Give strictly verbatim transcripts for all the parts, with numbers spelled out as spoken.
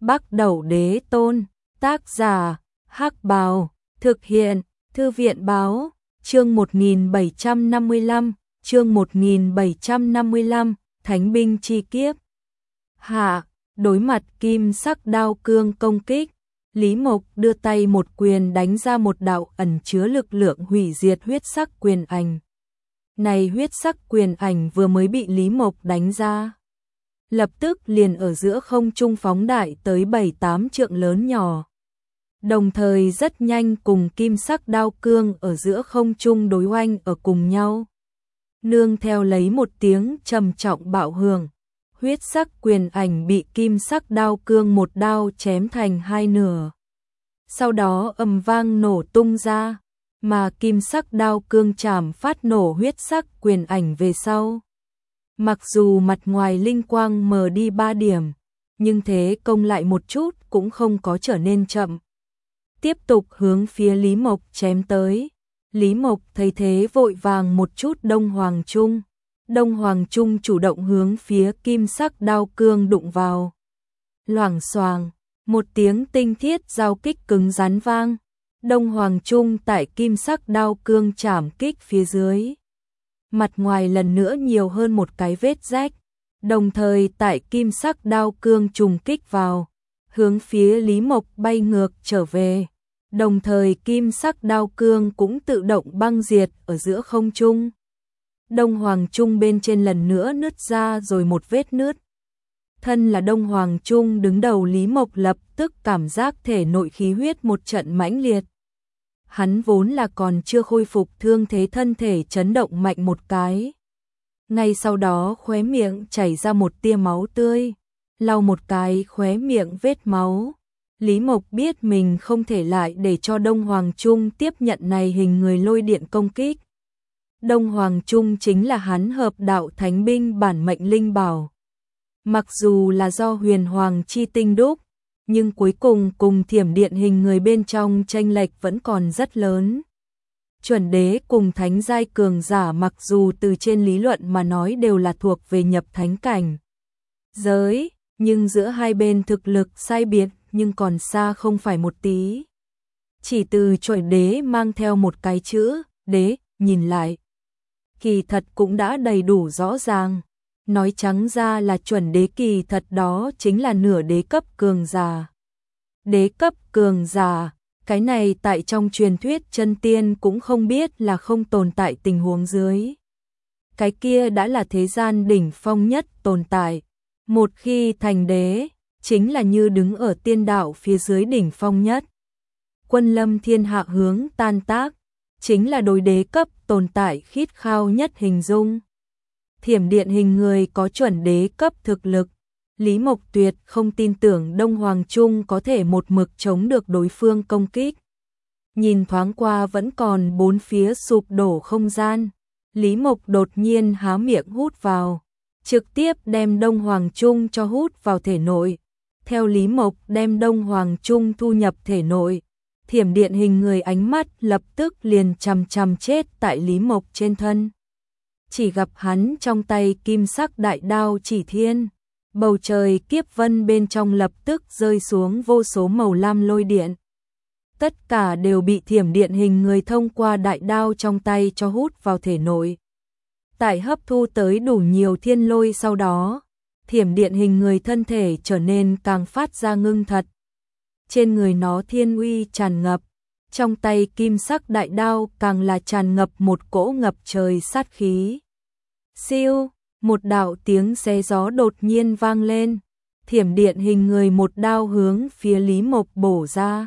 Bắc Đẩu Đế Tôn, tác giả, Hắc Bào, thực hiện, Thư viện Báo, chương một nghìn bảy trăm năm mươi lăm, chương một nghìn bảy trăm năm mươi lăm, Thánh binh chi kiếp. Hạ, đối mặt kim sắc đao cương công kích, Lý Mộc đưa tay một quyền đánh ra một đạo ẩn chứa lực lượng hủy diệt huyết sắc quyền ảnh. Này huyết sắc quyền ảnh vừa mới bị Lý Mộc đánh ra, lập tức liền ở giữa không trung phóng đại tới bảy tám trượng lớn nhỏ. Đồng thời rất nhanh cùng kim sắc đao cương ở giữa không trung đối oanh ở cùng nhau. Nương theo lấy một tiếng trầm trọng bạo hưởng, huyết sắc quyền ảnh bị kim sắc đao cương một đao chém thành hai nửa. Sau đó ầm vang nổ tung ra, mà kim sắc đao cương chảm phát nổ huyết sắc quyền ảnh về sau. Mặc dù mặt ngoài linh quang mờ đi ba điểm, nhưng thế công lại một chút cũng không có trở nên chậm. Tiếp tục hướng phía Lý Mộc chém tới. Lý Mộc thấy thế vội vàng một chút Đông Hoàng Trung. Đông Hoàng Trung chủ động hướng phía kim sắc đao cương đụng vào. Loảng xoàng, một tiếng tinh thiết giao kích cứng rắn vang. Đông Hoàng Trung tại kim sắc đao cương chảm kích phía dưới. Mặt ngoài lần nữa nhiều hơn một cái vết rách. Đồng thời tại kim sắc đao cương trùng kích vào, hướng phía Lý Mộc bay ngược trở về. Đồng thời kim sắc đao cương cũng tự động băng diệt ở giữa không trung. Đông Hoàng Trung bên trên lần nữa nứt ra rồi một vết nứt. Thân là Đông Hoàng Trung đứng đầu Lý Mộc lập tức cảm giác thể nội khí huyết một trận mãnh liệt. Hắn vốn là còn chưa khôi phục thương thế, thân thể chấn động mạnh một cái. Ngay sau đó khóe miệng chảy ra một tia máu tươi, lau một cái khóe miệng vết máu. Lý Mộc biết mình không thể lại để cho Đông Hoàng Trung tiếp nhận này hình người lôi điện công kích. Đông Hoàng Trung chính là hắn hợp đạo thánh binh bản mệnh linh bảo. Mặc dù là do huyền hoàng chi tinh đúc, nhưng cuối cùng cùng thiểm điện hình người bên trong chênh lệch vẫn còn rất lớn. Chuẩn đế cùng thánh giai cường giả mặc dù từ trên lý luận mà nói đều là thuộc về nhập thánh cảnh giới, nhưng giữa hai bên thực lực sai biệt nhưng còn xa không phải một tí. Chỉ từ chuẩn đế mang theo một cái chữ đế nhìn lại, kỳ thật cũng đã đầy đủ rõ ràng. Nói trắng ra là chuẩn đế kỳ thật đó chính là nửa đế cấp cường giả. Đế cấp cường giả, cái này tại trong truyền thuyết chân tiên cũng không biết là không tồn tại tình huống dưới. Cái kia đã là thế gian đỉnh phong nhất tồn tại. Một khi thành đế, chính là như đứng ở tiên đạo phía dưới đỉnh phong nhất. Quân lâm thiên hạ hướng tan tác, chính là đối đế cấp tồn tại khít khao nhất hình dung. Thiểm điện hình người có chuẩn đế cấp thực lực, Lý Mộc tuyệt không tin tưởng Đông Hoàng Trung có thể một mực chống được đối phương công kích. Nhìn thoáng qua vẫn còn bốn phía sụp đổ không gian, Lý Mộc đột nhiên há miệng hút vào, trực tiếp đem Đông Hoàng Trung cho hút vào thể nội. Theo Lý Mộc đem Đông Hoàng Trung thu nhập thể nội, thiểm điện hình người ánh mắt lập tức liền chằm chằm chết tại Lý Mộc trên thân. Chỉ gặp hắn trong tay kim sắc đại đao chỉ thiên, bầu trời kiếp vân bên trong lập tức rơi xuống vô số màu lam lôi điện. Tất cả đều bị thiểm điện hình người thông qua đại đao trong tay cho hút vào thể nội. Tại hấp thu tới đủ nhiều thiên lôi sau đó, thiểm điện hình người thân thể trở nên càng phát ra ngưng thật. Trên người nó thiên uy tràn ngập, trong tay kim sắc đại đao càng là tràn ngập một cỗ ngập trời sát khí. Siêu, một đạo tiếng xé gió đột nhiên vang lên, thiểm điện hình người một đao hướng phía Lý Mộc bổ ra.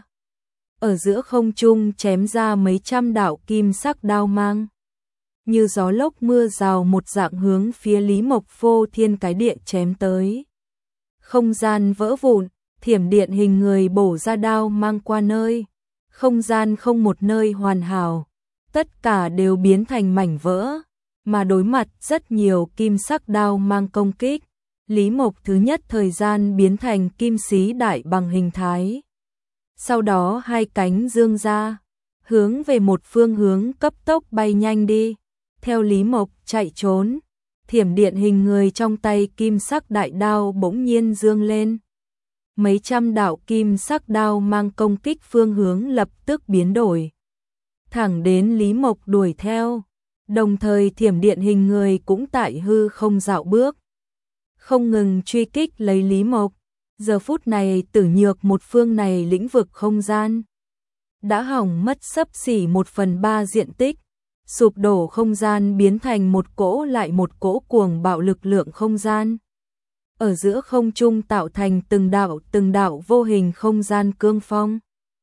Ở giữa không trung chém ra mấy trăm đạo kim sắc đao mang, như gió lốc mưa rào một dạng hướng phía Lý Mộc phô thiên cái địa chém tới. Không gian vỡ vụn, thiểm điện hình người bổ ra đao mang qua nơi, không gian không một nơi hoàn hảo, tất cả đều biến thành mảnh vỡ. Mà đối mặt rất nhiều kim sắc đao mang công kích, Lý Mộc thứ nhất thời gian biến thành kim sĩ đại bằng hình thái. Sau đó hai cánh dương ra, hướng về một phương hướng cấp tốc bay nhanh đi. Theo Lý Mộc chạy trốn, thiểm điện hình người trong tay kim sắc đại đao bỗng nhiên dương lên. mấy trăm đạo kim sắc đao mang công kích phương hướng lập tức biến đổi. Thẳng đến Lý Mộc đuổi theo, đồng thời thiểm điện hình người cũng tại hư không dạo bước. Không ngừng truy kích lấy Lý Mộc. Giờ phút này Tử Nhược một phương này lĩnh vực không gian đã hỏng mất xấp xỉ một phần ba diện tích, sụp đổ không gian biến thành một cỗ lại một cỗ cuồng bạo lực lượng không gian. Ở giữa không trung tạo thành từng đạo từng đạo vô hình không gian cương phong.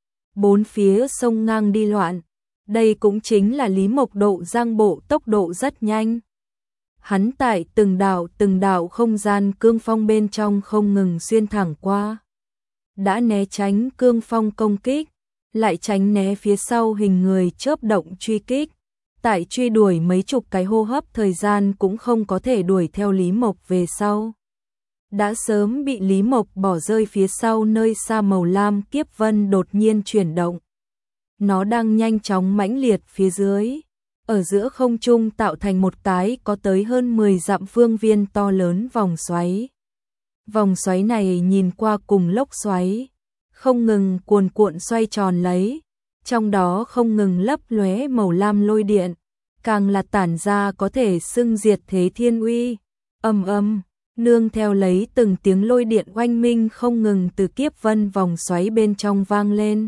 Bốn phía sông ngang đi loạn, đây cũng chính là Lý Mộc độ giang bộ tốc độ rất nhanh. Hắn tại từng đạo từng đạo không gian cương phong bên trong không ngừng xuyên thẳng qua. Đã né tránh cương phong công kích, lại tránh né phía sau hình người chớp động truy kích. Tại truy đuổi mấy chục cái hô hấp thời gian cũng không có thể đuổi theo Lý Mộc về sau. Đã sớm bị Lý Mộc bỏ rơi phía sau nơi xa màu lam kiếp vân đột nhiên chuyển động. Nó đang nhanh chóng mãnh liệt phía dưới. Ở giữa không trung tạo thành một cái có tới hơn mười dặm phương viên to lớn vòng xoáy. Vòng xoáy này nhìn qua cùng lốc xoáy, không ngừng cuồn cuộn xoay tròn lấy, trong đó không ngừng lấp lóe màu lam lôi điện, càng là tản ra có thể xưng diệt thế thiên uy. Ầm ầm, nương theo lấy từng tiếng lôi điện oanh minh không ngừng từ kiếp vân vòng xoáy bên trong vang lên.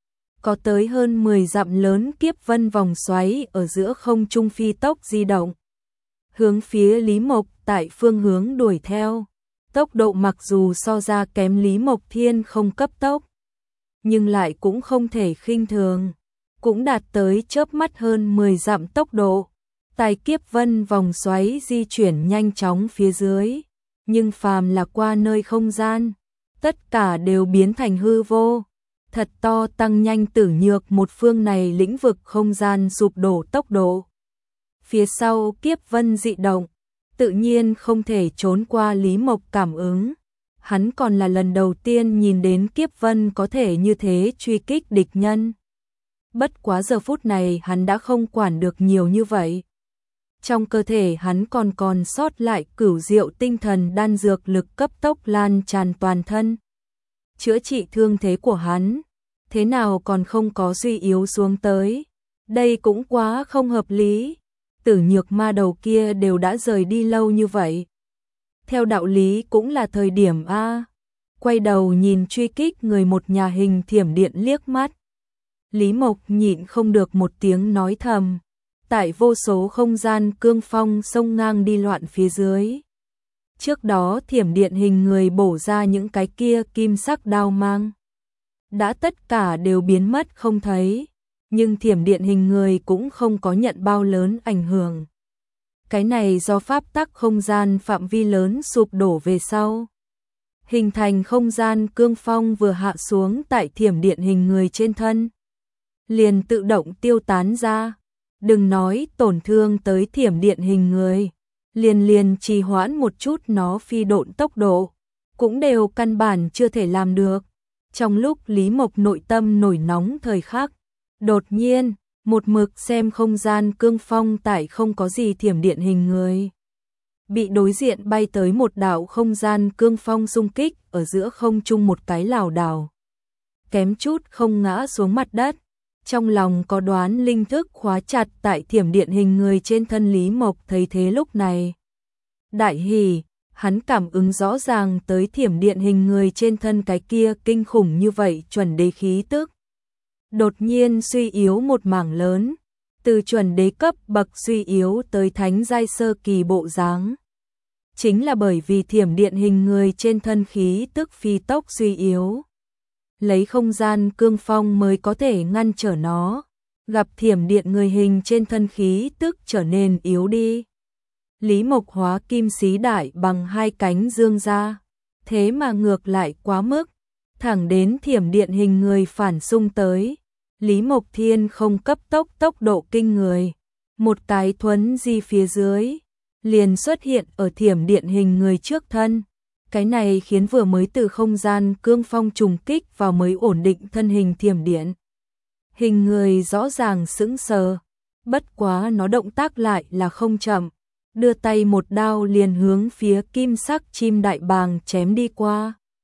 Có tới hơn mười dặm lớn kiếp vân vòng xoáy ở giữa không trung phi tốc di động. Hướng phía Lý Mộc tại phương hướng đuổi theo. Tốc độ mặc dù so ra kém Lý Mộc Thiên không cấp tốc, nhưng lại cũng không thể khinh thường. Cũng đạt tới chớp mắt hơn mười dặm tốc độ. Tại kiếp vân vòng xoáy di chuyển nhanh chóng phía dưới. Nhưng phàm là qua nơi không gian, tất cả đều biến thành hư vô. Thật to tăng nhanh Tử Nhược một phương này lĩnh vực không gian sụp đổ tốc độ. Phía sau kiếp vân dị động, tự nhiên không thể trốn qua Lý Mộc cảm ứng. Hắn còn là lần đầu tiên nhìn đến kiếp vân có thể như thế truy kích địch nhân. Bất quá giờ phút này hắn đã không quản được nhiều như vậy. Trong cơ thể hắn còn còn sót lại cửu diệu tinh thần đan dược lực cấp tốc lan tràn toàn thân. Chữa trị thương thế của hắn, thế nào còn không có suy yếu xuống tới. Đây cũng quá không hợp lý. Tử Nhược ma đầu kia đều đã rời đi lâu như vậy. Theo đạo lý cũng là thời điểm A. Quay đầu nhìn truy kích người một nhà hình thiểm điện liếc mắt. Lý Mộc nhịn không được một tiếng nói thầm. Tại vô số không gian cương phong sông ngang đi loạn phía dưới. Trước đó thiểm điện hình người bổ ra những cái kia kim sắc đao mang. Đã tất cả đều biến mất không thấy. Nhưng thiểm điện hình người cũng không có nhận bao lớn ảnh hưởng. Cái này do pháp tắc không gian phạm vi lớn sụp đổ về sau. Hình thành không gian cương phong vừa hạ xuống tại thiểm điện hình người trên thân. Liền tự động tiêu tán ra. Đừng nói tổn thương tới thiểm điện hình người. Liền liền trì hoãn một chút nó phi độn tốc độ. Cũng đều căn bản chưa thể làm được. Trong lúc Lý Mộc nội tâm nổi nóng thời khắc. Đột nhiên, một mực xem không gian cương phong tại không có gì thiểm điện hình người. Bị đối diện bay tới một đạo không gian cương phong xung kích ở giữa không trung một cái lảo đảo. Kém chút không ngã xuống mặt đất. Trong lòng có đoán linh thức khóa chặt tại thiểm điện hình người trên thân Lý Mộc thấy thế lúc này. Đại hỉ, hắn cảm ứng rõ ràng tới thiểm điện hình người trên thân cái kia kinh khủng như vậy chuẩn đế khí tức. Đột nhiên suy yếu một mảng lớn, từ chuẩn đế cấp bậc suy yếu tới thánh giai sơ kỳ bộ dáng. Chính là bởi vì thiểm điện hình người trên thân khí tức phi tốc suy yếu. Lấy không gian cương phong mới có thể ngăn trở nó, gặp thiểm điện người hình trên thân khí tức trở nên yếu đi. Lý Mộc hóa kim xí đại bằng hai cánh dương ra, thế mà ngược lại quá mức, thẳng đến thiểm điện hình người phản xung tới. Lý Mộc Thiên không cấp tốc tốc độ kinh người, một cái thuấn di phía dưới, liền xuất hiện ở thiểm điện hình người trước thân. Cái này khiến vừa mới từ không gian cương phong trùng kích vào mới ổn định thân hình thiểm điện. Hình người rõ ràng sững sờ, bất quá nó động tác lại là không chậm, đưa tay một đao liền hướng phía kim sắc chim đại bàng chém đi qua.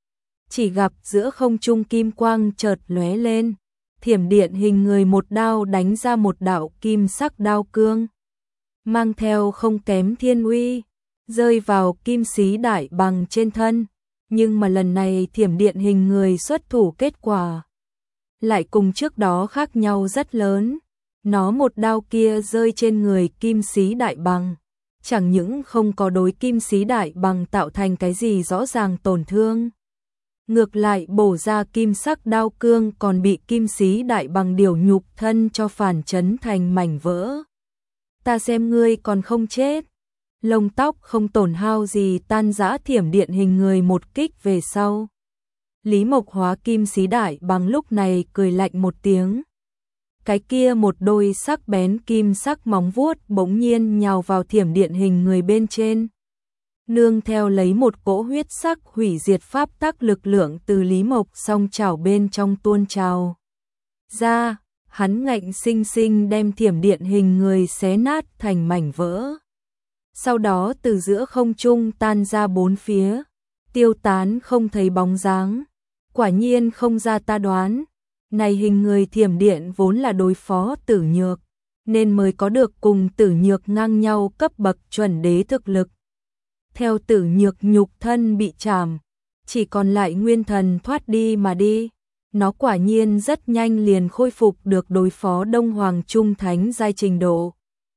chỉ gặp giữa không trung kim quang chợt lóe lên, thiểm điện hình người một đao đánh ra một đạo kim sắc đao cương, mang theo không kém thiên uy, rơi vào kim sĩ đại bằng trên thân, nhưng mà lần này thiểm điện hình người xuất thủ kết quả lại cùng trước đó khác nhau rất lớn. Nó một đao kia rơi trên người kim sĩ đại bằng, chẳng những không có đối kim sĩ đại bằng tạo thành cái gì rõ ràng tổn thương, ngược lại bổ ra kim sắc đao cương còn bị kim sĩ đại bằng điều nhục thân cho phản chấn thành mảnh vỡ. Ta xem ngươi còn không chết. Lông tóc không tổn hao gì tan rã thiểm điện hình người một kích về sau. Lý Mộc hóa kim sĩ đại bằng lúc này cười lạnh một tiếng. Cái kia một đôi sắc bén kim sắc móng vuốt bỗng nhiên nhào vào thiểm điện hình người bên trên. Nương theo lấy một cỗ huyết sắc hủy diệt pháp tắc lực lượng từ Lý Mộc song chảo bên trong tuôn trào ra, hắn ngạnh sinh sinh đem thiểm điện hình người xé nát thành mảnh vỡ. Sau đó từ giữa không trung tan ra bốn phía, tiêu tán không thấy bóng dáng. Quả nhiên không ra ta đoán, này hình người thiểm điện vốn là đối phó Tử Nhược, nên mới có được cùng Tử Nhược ngang nhau cấp bậc chuẩn đế thực lực. Theo Tử Nhược nhục thân bị chảm, chỉ còn lại nguyên thần thoát đi mà đi, nó quả nhiên rất nhanh liền khôi phục được đối phó Đông Hoàng Trung Thánh giai trình độ.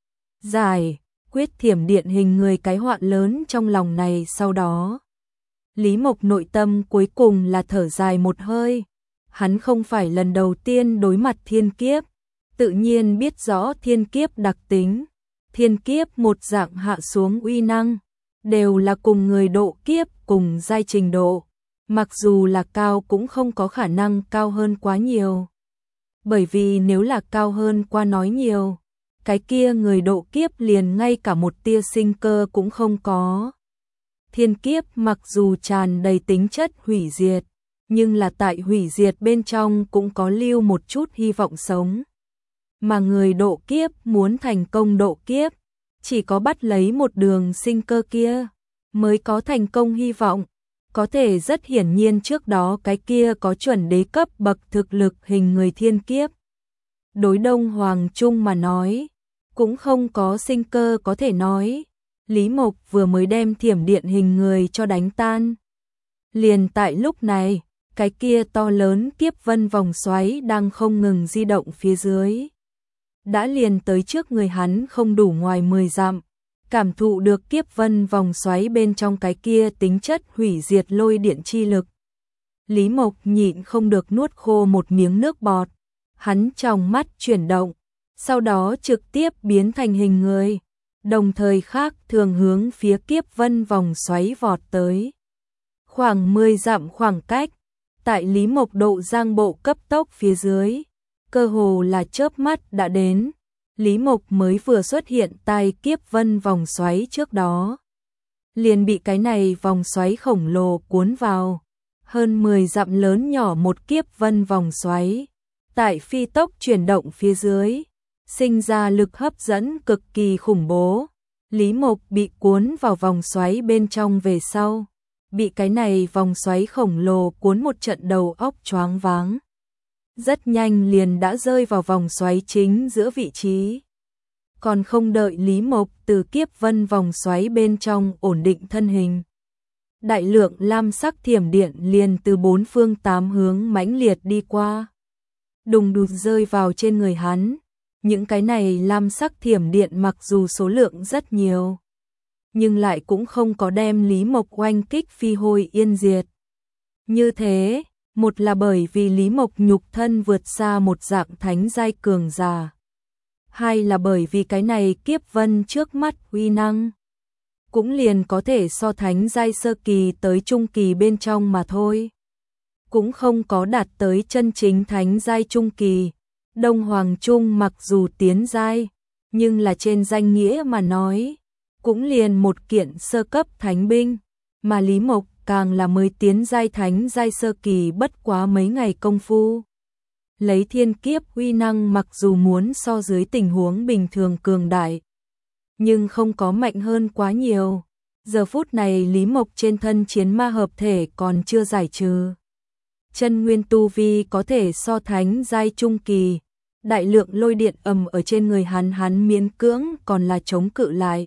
Giải quyết thiểm điện hình người cái hoạn lớn trong lòng này sau đó. Lý Mộc nội tâm cuối cùng là thở dài một hơi, hắn không phải lần đầu tiên đối mặt thiên kiếp, tự nhiên biết rõ thiên kiếp đặc tính, thiên kiếp một dạng hạ xuống uy năng, đều là cùng người độ kiếp cùng giai trình độ, mặc dù là cao cũng không có khả năng cao hơn quá nhiều. Bởi vì nếu là cao hơn qua nói nhiều, cái kia người độ kiếp liền ngay cả một tia sinh cơ cũng không có. Thiên kiếp mặc dù tràn đầy tính chất hủy diệt, nhưng là tại hủy diệt bên trong cũng có lưu một chút hy vọng sống. Mà người độ kiếp muốn thành công độ kiếp, chỉ có bắt lấy một đường sinh cơ kia, mới có thành công hy vọng. Có thể rất hiển nhiên trước đó cái kia có chuẩn đế cấp bậc thực lực hình người thiên kiếp. Đối Đông Hoàng Trung mà nói, cũng không có sinh cơ có thể nói. Lý Mộc vừa mới đem thiểm điện hình người cho đánh tan. Liền tại lúc này, cái kia to lớn kiếp vân vòng xoáy đang không ngừng di động phía dưới. Đã liền tới trước người hắn không đủ ngoài mười dặm, cảm thụ được kiếp vân vòng xoáy bên trong cái kia tính chất hủy diệt lôi điện chi lực. Lý Mộc nhịn không được nuốt khô một miếng nước bọt, hắn trong mắt chuyển động, sau đó trực tiếp biến thành hình người. Đồng thời khác thường hướng phía kiếp vân vòng xoáy vọt tới. Khoảng mười dặm khoảng cách, tại Lý Mộc độ giang bộ cấp tốc phía dưới, cơ hồ là chớp mắt đã đến. Lý Mộc mới vừa xuất hiện tại kiếp vân vòng xoáy trước đó, liền bị cái này vòng xoáy khổng lồ cuốn vào. Hơn mười dặm lớn nhỏ một kiếp vân vòng xoáy, tại phi tốc chuyển động phía dưới, sinh ra lực hấp dẫn cực kỳ khủng bố. Lý Mộc bị cuốn vào vòng xoáy bên trong về sau, bị cái này vòng xoáy khổng lồ cuốn một trận đầu óc choáng váng. Rất nhanh liền đã rơi vào vòng xoáy chính giữa vị trí. Còn không đợi Lý Mộc từ kiếp vân vòng xoáy bên trong ổn định thân hình, đại lượng lam sắc thiểm điện liền từ bốn phương tám hướng mãnh liệt đi qua, đùng đùng rơi vào trên người hắn. Những cái này lam sắc thiểm điện mặc dù số lượng rất nhiều, nhưng lại cũng không có đem Lý Mộc oanh kích phi hôi yên diệt. Như thế, một là bởi vì Lý Mộc nhục thân vượt xa một dạng thánh giai cường giả, hai là bởi vì cái này kiếp vân trước mắt uy năng cũng liền có thể so thánh giai sơ kỳ tới trung kỳ bên trong mà thôi, cũng không có đạt tới chân chính thánh giai trung kỳ. Đông Hoàng Trung mặc dù tiến giai, nhưng là trên danh nghĩa mà nói, cũng liền một kiện sơ cấp thánh binh, mà Lý Mộc càng là mới tiến giai thánh giai sơ kỳ bất quá mấy ngày công phu. Lấy thiên kiếp uy năng mặc dù muốn so dưới tình huống bình thường cường đại, nhưng không có mạnh hơn quá nhiều. Giờ phút này Lý Mộc trên thân chiến ma hợp thể còn chưa giải trừ, chân nguyên tu vi có thể so thánh giai trung kỳ. Đại lượng lôi điện ầm ở trên người hắn, hắn miễn cưỡng còn là chống cự lại.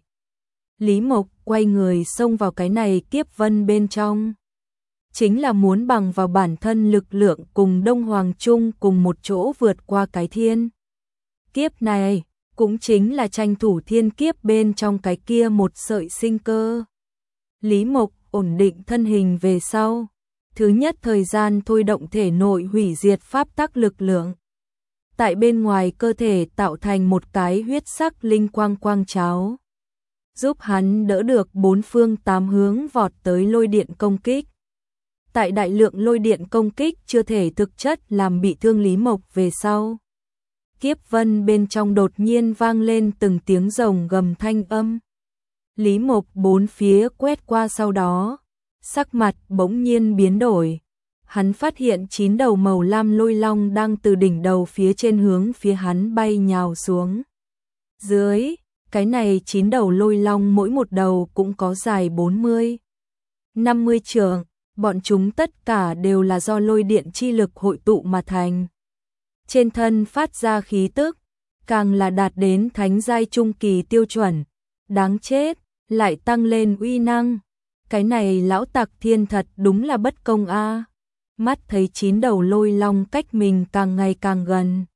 Lý Mộc quay người xông vào cái này kiếp vân bên trong. Chính là muốn bằng vào bản thân lực lượng cùng Đông Hoàng Trung cùng một chỗ vượt qua cái thiên kiếp này, cũng chính là tranh thủ thiên kiếp bên trong cái kia một sợi sinh cơ. Lý Mộc ổn định thân hình về sau, thứ nhất thời gian thôi động thể nội hủy diệt pháp tắc lực lượng. Tại bên ngoài cơ thể tạo thành một cái huyết sắc linh quang quang cháo, giúp hắn đỡ được bốn phương tám hướng vọt tới lôi điện công kích. Tại đại lượng lôi điện công kích chưa thể thực chất làm bị thương Lý Mộc về sau, kiếp vân bên trong đột nhiên vang lên từng tiếng rồng gầm thanh âm. Lý Mộc bốn phía quét qua, sau đó sắc mặt bỗng nhiên biến đổi. Hắn phát hiện chín đầu màu lam lôi long đang từ đỉnh đầu phía trên hướng phía hắn bay nhào xuống dưới. Cái này chín đầu lôi long mỗi một đầu cũng có dài bốn mươi năm mươi trượng, bọn chúng tất cả đều là do lôi điện chi lực hội tụ mà thành. Trên thân phát ra khí tức, càng là đạt đến thánh giai trung kỳ tiêu chuẩn. Đáng chết, lại tăng lên uy năng. Cái này lão tặc thiên thật đúng là bất công a. Mắt thấy chín đầu lôi long cách mình càng ngày càng gần,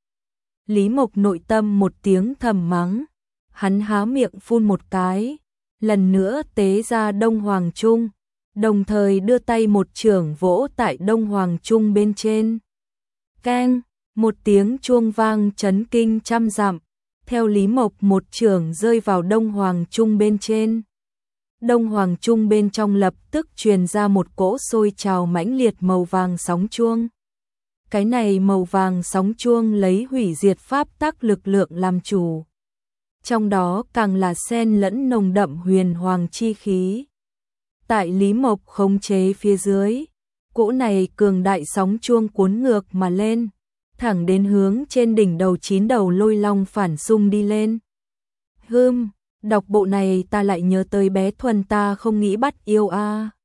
Lý Mộc nội tâm một tiếng thầm mắng. Hắn há miệng phun một cái, lần nữa tế ra Đông Hoàng Trung, đồng thời đưa tay một chưởng vỗ tại Đông Hoàng Trung bên trên. Keng, một tiếng chuông vang chấn kinh trăm dặm, theo Lý Mộc một chưởng rơi vào Đông Hoàng Trung bên trên. Đông Hoàng Trung bên trong lập tức truyền ra một cỗ sôi trào mãnh liệt màu vàng sóng chuông. Cái này màu vàng sóng chuông lấy hủy diệt pháp tắc lực lượng làm chủ, trong đó càng là xen lẫn nồng đậm huyền hoàng chi khí. Tại Lý Mộc khống chế phía dưới, cỗ này cường đại sóng chuông cuốn ngược mà lên, thẳng đến hướng trên đỉnh đầu chín đầu lôi long phản xung đi lên. Hừm, đọc bộ này ta lại nhớ tới bé Thuần ta không nghĩ bắt yêu a.